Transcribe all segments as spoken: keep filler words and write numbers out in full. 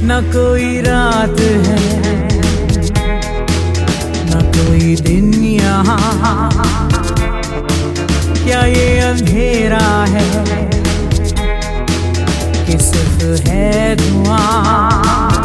न कोई रात है न कोई दिन यहाँ, क्या ये अंधेरा है कि सिर्फ है धुआं।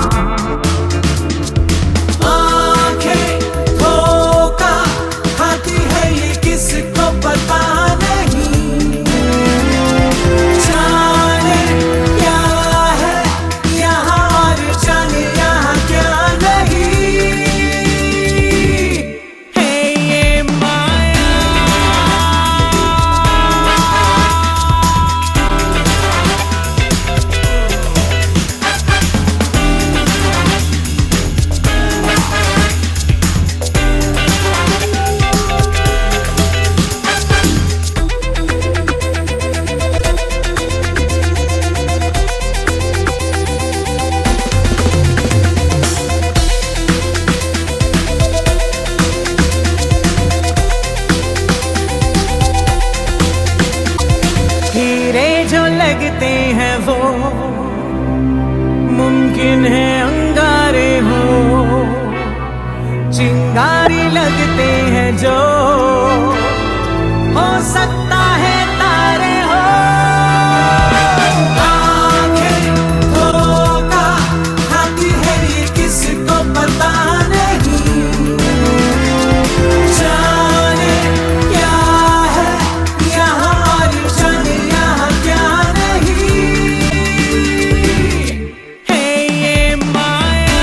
जो लगते हैं वो मुमकिन है अंगारे हो, चिंगारी लगते हैं जो हो सकता है तारे हो। आंखें धोखा खाती है ये किसको पता नहीं, जाने क्या है यहाँ और जाने यहाँ क्या नहीं। है ये माया,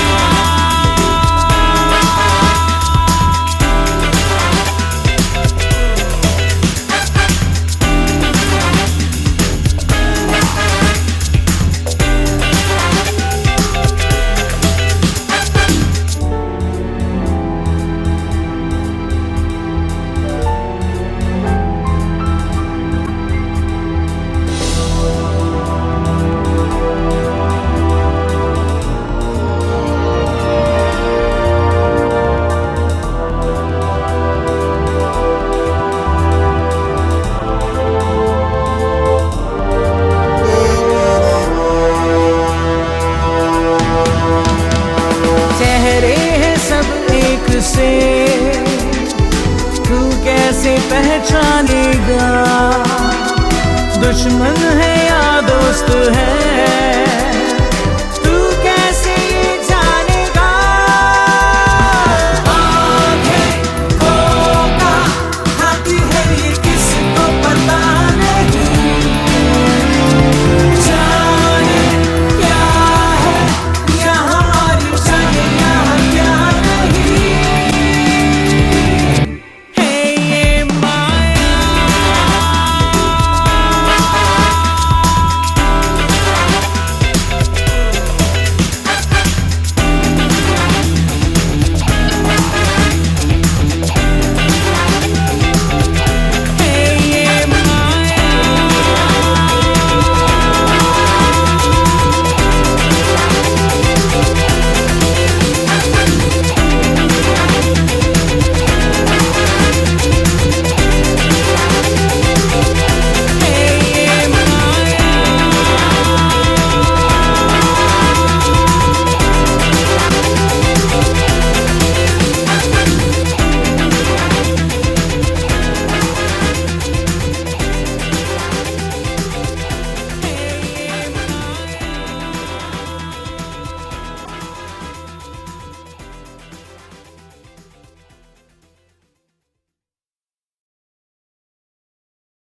से तू कैसे पहचानेगा दुश्मन है या दोस्त है।